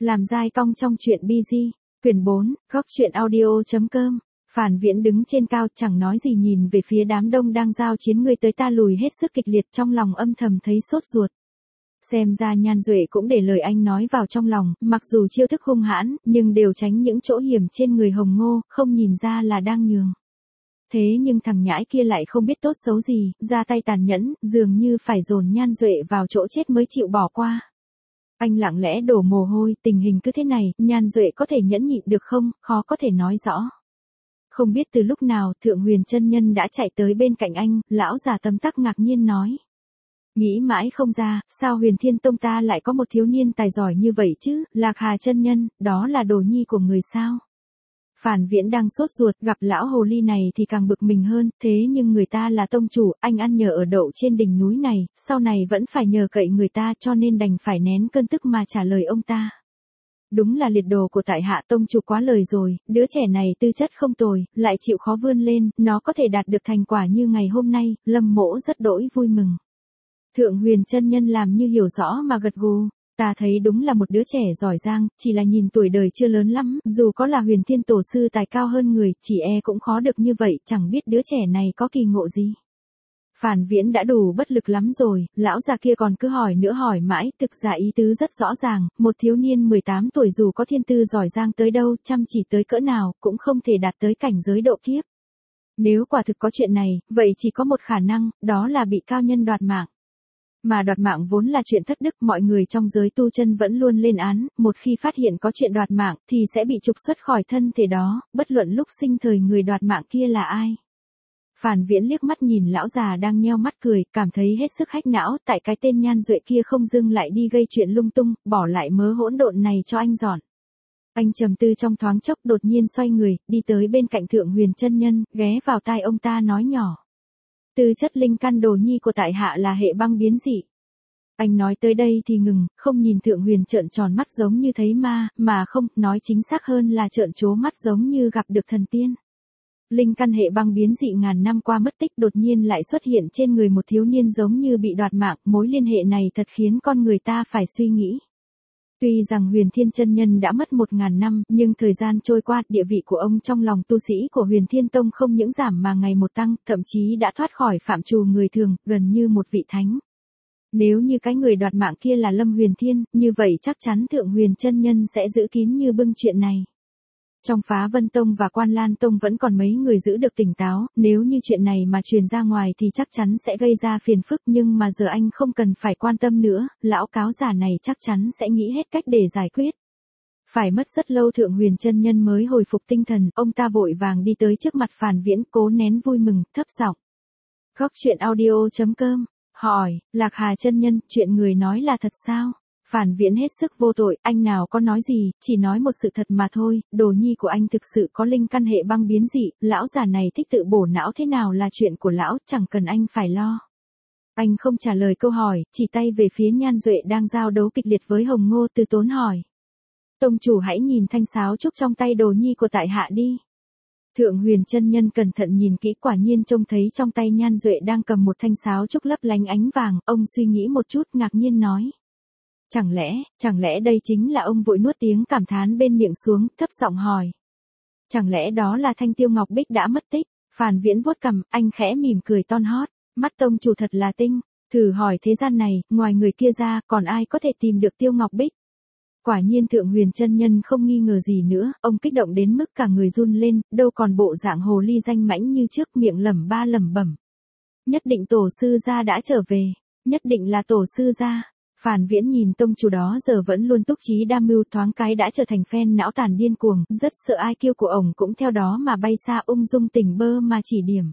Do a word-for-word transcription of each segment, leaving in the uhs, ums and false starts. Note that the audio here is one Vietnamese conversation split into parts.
Làm dai cong trong truyện bi gi, quyển bốn, góc truyện audio.com. Phản Viễn đứng trên cao chẳng nói gì nhìn về phía đám đông đang giao chiến người tới ta lùi hết sức kịch liệt, trong lòng âm thầm thấy sốt ruột. Xem ra Nhan Duệ cũng để lời anh nói vào trong lòng, mặc dù chiêu thức hung hãn, nhưng đều tránh những chỗ hiểm trên người Hồng Ngô, không nhìn ra là đang nhường. Thế nhưng thằng nhãi kia lại không biết tốt xấu gì, ra tay tàn nhẫn, dường như phải dồn Nhan Duệ vào chỗ chết mới chịu bỏ qua. Anh lặng lẽ đổ mồ hôi, tình hình cứ thế này, Nhan Duệ có thể nhẫn nhịn được không, khó có thể nói rõ. Không biết từ lúc nào, Thượng Huyền chân nhân đã chạy tới bên cạnh anh, lão già tấm tắc ngạc nhiên nói. Nghĩ mãi không ra, sao Huyền Thiên Tông ta lại có một thiếu niên tài giỏi như vậy chứ, Lạc Hà chân nhân, đó là đồ nhi của người sao? Phản Viễn đang sốt ruột, gặp lão hồ ly này thì càng bực mình hơn, thế nhưng người ta là tông chủ, anh ăn nhờ ở đậu trên đỉnh núi này, sau này vẫn phải nhờ cậy người ta cho nên đành phải nén cơn tức mà trả lời ông ta. Đúng là liệt đồ của tại hạ tông chủ quá lời rồi, đứa trẻ này tư chất không tồi, lại chịu khó vươn lên, nó có thể đạt được thành quả như ngày hôm nay, Lâm Mỗ rất đỗi vui mừng. Thượng Huyền chân nhân làm như hiểu rõ mà gật gù. Ta thấy đúng là một đứa trẻ giỏi giang, chỉ là nhìn tuổi đời chưa lớn lắm, dù có là Huyền Thiên Tổ sư tài cao hơn người, chỉ e cũng khó được như vậy, chẳng biết đứa trẻ này có kỳ ngộ gì. Phản Viễn đã đủ bất lực lắm rồi, lão già kia còn cứ hỏi nữa hỏi mãi, thực ra ý tứ rất rõ ràng, một thiếu niên mười tám tuổi dù có thiên tư giỏi giang tới đâu, chăm chỉ tới cỡ nào, cũng không thể đạt tới cảnh giới độ kiếp. Nếu quả thực có chuyện này, vậy chỉ có một khả năng, đó là bị cao nhân đoạt mạng. Mà đoạt mạng vốn là chuyện thất đức, mọi người trong giới tu chân vẫn luôn lên án, một khi phát hiện có chuyện đoạt mạng thì sẽ bị trục xuất khỏi thân thể đó, bất luận lúc sinh thời người đoạt mạng kia là ai. Phản Viễn liếc mắt nhìn lão già đang nheo mắt cười, cảm thấy hết sức hách não, tại cái tên Nhan Duệ kia không dưng lại đi gây chuyện lung tung, bỏ lại mớ hỗn độn này cho anh dọn. Anh trầm tư trong thoáng chốc, đột nhiên xoay người, đi tới bên cạnh Thượng Huyền chân nhân, ghé vào tai ông ta nói nhỏ. Tư chất linh căn đồ nhi của tại hạ là hệ băng biến dị. Anh nói tới đây thì ngừng, không nhìn Thượng Huyền trợn tròn mắt giống như thấy ma, mà không, nói chính xác hơn là trợn trố mắt giống như gặp được thần tiên. Linh căn hệ băng biến dị ngàn năm qua mất tích đột nhiên lại xuất hiện trên người một thiếu niên giống như bị đoạt mạng, mối liên hệ này thật khiến con người ta phải suy nghĩ. Tuy rằng Huyền Thiên chân nhân đã mất một ngàn năm, nhưng thời gian trôi qua, địa vị của ông trong lòng tu sĩ của Huyền Thiên Tông không những giảm mà ngày một tăng, thậm chí đã thoát khỏi phạm trù người thường, gần như một vị thánh. Nếu như cái người đoạt mạng kia là Lâm Huyền Thiên, như vậy chắc chắn Thượng Huyền chân nhân sẽ giữ kín như bưng chuyện này. Trong Phá Vân Tông và Quan Lan Tông vẫn còn mấy người giữ được tỉnh táo, nếu như chuyện này mà truyền ra ngoài thì chắc chắn sẽ gây ra phiền phức, nhưng mà giờ anh không cần phải quan tâm nữa, lão cáo giả này chắc chắn sẽ nghĩ hết cách để giải quyết. Phải mất rất lâu Thượng Huyền chân nhân mới hồi phục tinh thần, ông ta vội vàng đi tới trước mặt Phản Viễn, cố nén vui mừng, thấp giọng. Góc truyện audio.com, hỏi, Lạc Hà chân nhân, chuyện người nói là thật sao? Phản Viễn hết sức vô tội, anh nào có nói gì, chỉ nói một sự thật mà thôi, đồ nhi của anh thực sự có linh căn hệ băng biến dị, lão già này thích tự bổ não thế nào là chuyện của lão, chẳng cần anh phải lo. Anh không trả lời câu hỏi, chỉ tay về phía Nhan Duệ đang giao đấu kịch liệt với Hồng Ngô, từ tốn hỏi. Tông chủ hãy nhìn thanh sáo trúc trong tay đồ nhi của tại hạ đi. Thượng Huyền chân nhân cẩn thận nhìn kỹ, quả nhiên trông thấy trong tay Nhan Duệ đang cầm một thanh sáo trúc lấp lánh ánh vàng, ông suy nghĩ một chút ngạc nhiên nói. Chẳng lẽ, chẳng lẽ đây chính là ông vội nuốt tiếng cảm thán bên miệng xuống, thấp giọng hỏi. Chẳng lẽ đó là thanh tiêu ngọc bích đã mất tích? Phản Viễn vuốt cằm, anh khẽ mỉm cười ton hót, mắt tông chủ thật là tinh, thử hỏi thế gian này, ngoài người kia ra, còn ai có thể tìm được tiêu ngọc bích? Quả nhiên Thượng Huyền chân nhân không nghi ngờ gì nữa, ông kích động đến mức cả người run lên, đâu còn bộ dạng hồ ly danh mãnh như trước, miệng lẩm ba lẩm bẩm. Nhất định tổ sư gia đã trở về, nhất định là tổ sư gia. Phản Viễn nhìn tông chủ đó giờ vẫn luôn túc trí đam mưu, thoáng cái đã trở thành phen não tàn điên cuồng, rất sợ ai kêu của ổng cũng theo đó mà bay xa, ung dung tỉnh bơ mà chỉ điểm.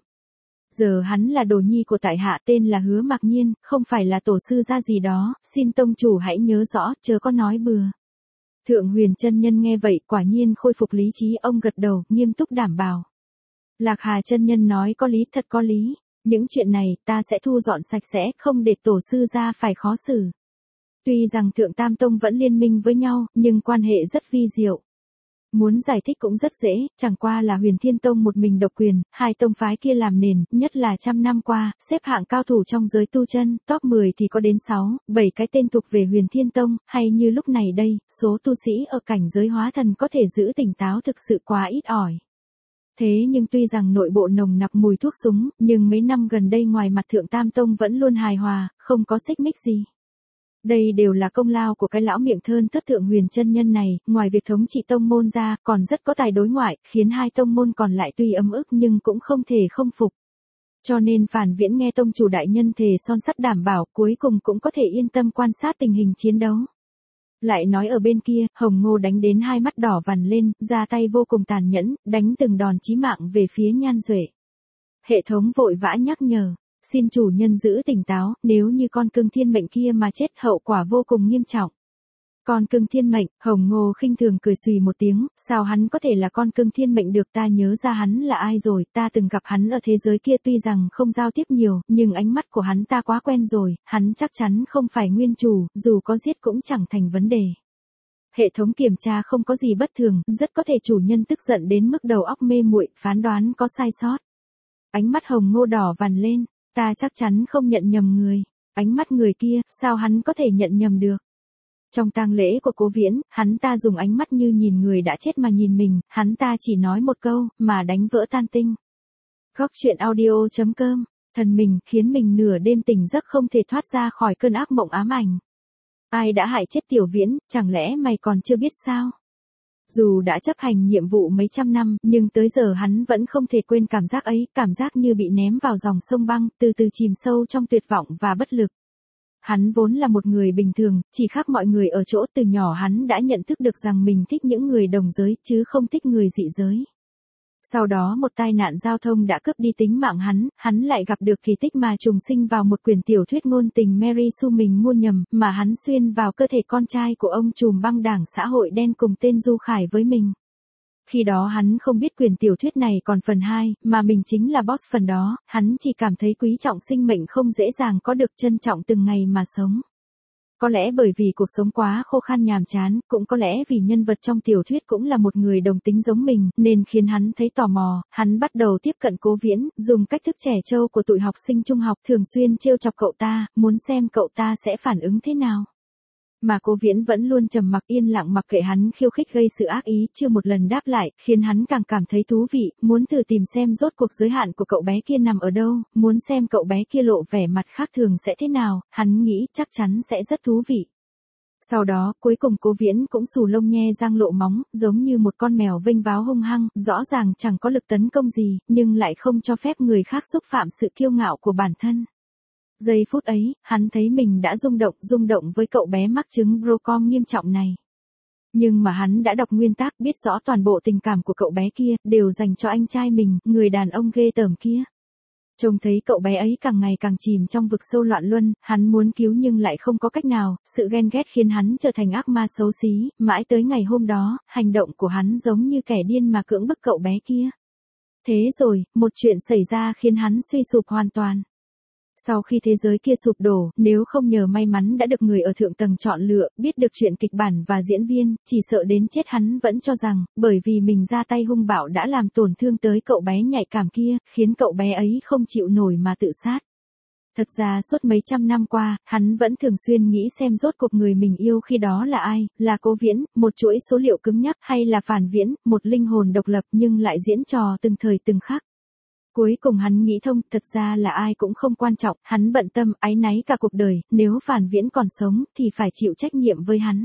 Giờ hắn là đồ nhi của tại hạ, tên là Hứa Mạc Nhiên, không phải là tổ sư gia gì đó, xin tông chủ hãy nhớ rõ, chớ có nói bừa. Thượng Huyền chân nhân nghe vậy, quả nhiên khôi phục lý trí, ông gật đầu, nghiêm túc đảm bảo. Lạc Hà chân nhân nói có lý, thật có lý, những chuyện này ta sẽ thu dọn sạch sẽ, không để tổ sư gia phải khó xử. Tuy rằng Thượng Tam Tông vẫn liên minh với nhau, nhưng quan hệ rất vi diệu. Muốn giải thích cũng rất dễ, chẳng qua là Huyền Thiên Tông một mình độc quyền, hai tông phái kia làm nền, nhất là trăm năm qua, xếp hạng cao thủ trong giới tu chân, top mười thì có đến sáu, bảy cái tên thuộc về Huyền Thiên Tông, hay như lúc này đây, số tu sĩ ở cảnh giới hóa thần có thể giữ tỉnh táo thực sự quá ít ỏi. Thế nhưng tuy rằng nội bộ nồng nặc mùi thuốc súng, nhưng mấy năm gần đây ngoài mặt Thượng Tam Tông vẫn luôn hài hòa, không có xích mích gì. Đây đều là công lao của cái lão miệng thơn thất Thượng Huyền chân nhân này, ngoài việc thống trị tông môn ra, còn rất có tài đối ngoại, khiến hai tông môn còn lại tuy ấm ức nhưng cũng không thể không phục. Cho nên Phản Viễn nghe tông chủ đại nhân thề son sắt đảm bảo, cuối cùng cũng có thể yên tâm quan sát tình hình chiến đấu. Lại nói ở bên kia, Hồng Ngô đánh đến hai mắt đỏ vằn lên, ra tay vô cùng tàn nhẫn, đánh từng đòn chí mạng về phía Nhan Duệ. Hệ thống vội vã nhắc nhở, xin chủ nhân giữ tỉnh táo, nếu như con cưng thiên mệnh kia mà chết hậu quả vô cùng nghiêm trọng. Con cưng thiên mệnh, Hồng Ngô khinh thường cười xùy một tiếng, sao hắn có thể là con cưng thiên mệnh được, ta nhớ ra hắn là ai rồi, ta từng gặp hắn ở thế giới kia tuy rằng không giao tiếp nhiều, nhưng ánh mắt của hắn ta quá quen rồi, hắn chắc chắn không phải nguyên chủ, dù có giết cũng chẳng thành vấn đề. Hệ thống kiểm tra không có gì bất thường, rất có thể chủ nhân tức giận đến mức đầu óc mê muội, phán đoán có sai sót. Ánh mắt Hồng Ngô đỏ vằn lên, ta chắc chắn không nhận nhầm người. Ánh mắt người kia, sao hắn có thể nhận nhầm được? Trong tang lễ của Cố Viễn, hắn ta dùng ánh mắt như nhìn người đã chết mà nhìn mình, hắn ta chỉ nói một câu, mà đánh vỡ tan tinh. Góc truyện audio chấm com, thần mình khiến mình nửa đêm tỉnh giấc không thể thoát ra khỏi cơn ác mộng ám ảnh. Ai đã hại chết Tiểu Viễn, chẳng lẽ mày còn chưa biết sao? Dù đã chấp hành nhiệm vụ mấy trăm năm, nhưng tới giờ hắn vẫn không thể quên cảm giác ấy, cảm giác như bị ném vào dòng sông băng, từ từ chìm sâu trong tuyệt vọng và bất lực. Hắn vốn là một người bình thường, chỉ khác mọi người ở chỗ từ nhỏ hắn đã nhận thức được rằng mình thích những người đồng giới, chứ không thích người dị giới. Sau đó một tai nạn giao thông đã cướp đi tính mạng hắn, hắn lại gặp được kỳ tích mà trùng sinh vào một quyển tiểu thuyết ngôn tình Mary Sue mình mua nhầm, mà hắn xuyên vào cơ thể con trai của ông trùm băng đảng xã hội đen cùng tên Du Khải với mình. Khi đó hắn không biết quyển tiểu thuyết này còn phần hai, mà mình chính là boss phần đó, hắn chỉ cảm thấy quý trọng sinh mệnh không dễ dàng có được trân trọng từng ngày mà sống. Có lẽ bởi vì cuộc sống quá khô khan nhàm chán, cũng có lẽ vì nhân vật trong tiểu thuyết cũng là một người đồng tính giống mình, nên khiến hắn thấy tò mò, hắn bắt đầu tiếp cận Cố Viễn, dùng cách thức trẻ trâu của tụi học sinh trung học thường xuyên trêu chọc cậu ta, muốn xem cậu ta sẽ phản ứng thế nào. Mà Cố Viễn vẫn luôn trầm mặc yên lặng mặc kệ hắn khiêu khích gây sự ác ý, chưa một lần đáp lại, khiến hắn càng cảm thấy thú vị, muốn thử tìm xem rốt cuộc giới hạn của cậu bé kia nằm ở đâu, muốn xem cậu bé kia lộ vẻ mặt khác thường sẽ thế nào, hắn nghĩ chắc chắn sẽ rất thú vị. Sau đó, cuối cùng Cố Viễn cũng xù lông nhe răng lộ móng, giống như một con mèo vênh váo hung hăng, rõ ràng chẳng có lực tấn công gì, nhưng lại không cho phép người khác xúc phạm sự kiêu ngạo của bản thân. Giây phút ấy, hắn thấy mình đã rung động, rung động với cậu bé mắc chứng Brocom nghiêm trọng này. Nhưng mà hắn đã đọc nguyên tắc, biết rõ toàn bộ tình cảm của cậu bé kia, đều dành cho anh trai mình, người đàn ông ghê tởm kia. Trông thấy cậu bé ấy càng ngày càng chìm trong vực sâu loạn luân, hắn muốn cứu nhưng lại không có cách nào, sự ghen ghét khiến hắn trở thành ác ma xấu xí, mãi tới ngày hôm đó, hành động của hắn giống như kẻ điên mà cưỡng bức cậu bé kia. Thế rồi, một chuyện xảy ra khiến hắn suy sụp hoàn toàn. Sau khi thế giới kia sụp đổ, nếu không nhờ may mắn đã được người ở thượng tầng chọn lựa, biết được chuyện kịch bản và diễn viên, chỉ sợ đến chết hắn vẫn cho rằng, bởi vì mình ra tay hung bạo đã làm tổn thương tới cậu bé nhạy cảm kia, khiến cậu bé ấy không chịu nổi mà tự sát. Thật ra suốt mấy trăm năm qua, hắn vẫn thường xuyên nghĩ xem rốt cuộc người mình yêu khi đó là ai, là Cố Viễn, một chuỗi số liệu cứng nhắc, hay là Phản Viễn, một linh hồn độc lập nhưng lại diễn trò từng thời từng khắc. Cuối cùng hắn nghĩ thông, thật ra là ai cũng không quan trọng, hắn bận tâm, áy náy cả cuộc đời, nếu Phản Viễn còn sống, thì phải chịu trách nhiệm với hắn.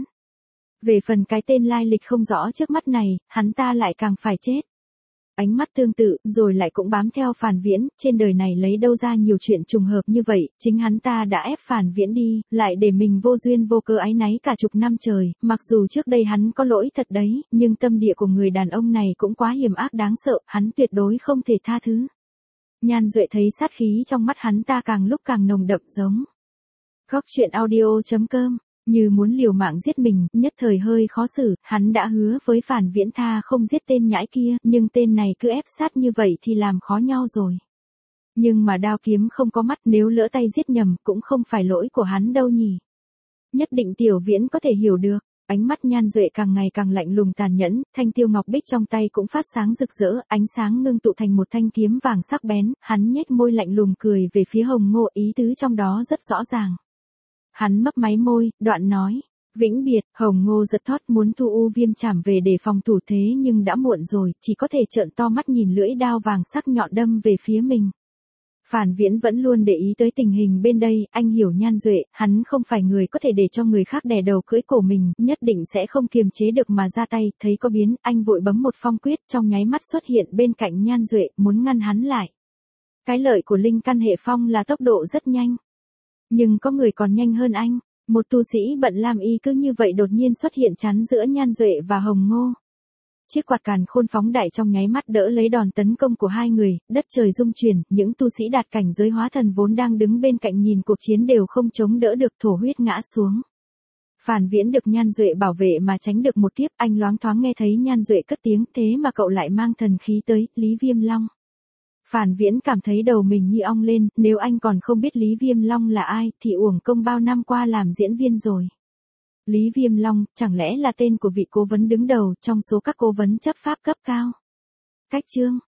Về phần cái tên lai lịch không rõ trước mắt này, hắn ta lại càng phải chết. Ánh mắt tương tự, rồi lại cũng bám theo Phản Viễn, trên đời này lấy đâu ra nhiều chuyện trùng hợp như vậy, chính hắn ta đã ép Phản Viễn đi, lại để mình vô duyên vô cớ áy náy cả chục năm trời, mặc dù trước đây hắn có lỗi thật đấy, nhưng tâm địa của người đàn ông này cũng quá hiểm ác đáng sợ, hắn tuyệt đối không thể tha thứ. Nhan Duệ thấy sát khí trong mắt hắn ta càng lúc càng nồng đậm giống. Góc truyện audio chấm com, như muốn liều mạng giết mình, nhất thời hơi khó xử, hắn đã hứa với Phản Viễn tha không giết tên nhãi kia, nhưng tên này cứ ép sát như vậy thì làm khó nhau rồi. Nhưng mà đao kiếm không có mắt, nếu lỡ tay giết nhầm cũng không phải lỗi của hắn đâu nhỉ. Nhất định Tiểu Viễn có thể hiểu được. Ánh mắt Nhan Duệ càng ngày càng lạnh lùng tàn nhẫn, thanh tiêu ngọc bích trong tay cũng phát sáng rực rỡ, ánh sáng ngưng tụ thành một thanh kiếm vàng sắc bén, hắn nhếch môi lạnh lùng cười về phía Hồng Ngô, ý tứ trong đó rất rõ ràng. Hắn mấp máy môi, đoạn nói, vĩnh biệt. Hồng Ngô giật thót muốn thu U Viêm chảm về để phòng thủ, thế nhưng đã muộn rồi, chỉ có thể trợn to mắt nhìn lưỡi đao vàng sắc nhọn đâm về phía mình. Phản Viễn vẫn luôn để ý tới tình hình bên đây, anh hiểu Nhan Duệ, hắn không phải người có thể để cho người khác đè đầu cưỡi cổ mình, nhất định sẽ không kiềm chế được mà ra tay, thấy có biến, anh vội bấm một phong quyết, trong nháy mắt xuất hiện bên cạnh Nhan Duệ, muốn ngăn hắn lại. Cái lợi của linh căn hệ phong là tốc độ rất nhanh. Nhưng có người còn nhanh hơn anh, một tu sĩ bận lam y cứ như vậy đột nhiên xuất hiện chắn giữa Nhan Duệ và Hồng Ngô. Chiếc quạt càn khôn phóng đại trong nháy mắt đỡ lấy đòn tấn công của hai người, đất trời rung chuyển, những tu sĩ đạt cảnh giới hóa thần vốn đang đứng bên cạnh nhìn cuộc chiến đều không chống đỡ được, thổ huyết ngã xuống. Phản Viễn được Nhan Duệ bảo vệ mà tránh được một kiếp, anh loáng thoáng nghe thấy Nhan Duệ cất tiếng, thế mà cậu lại mang thần khí tới, Lý Viêm Long. Phản Viễn cảm thấy đầu mình như ong lên, nếu anh còn không biết Lý Viêm Long là ai, thì uổng công bao năm qua làm diễn viên rồi. Lý Viêm Long, chẳng lẽ là tên của vị cố vấn đứng đầu trong số các cố vấn chấp pháp cấp cao? Cách chương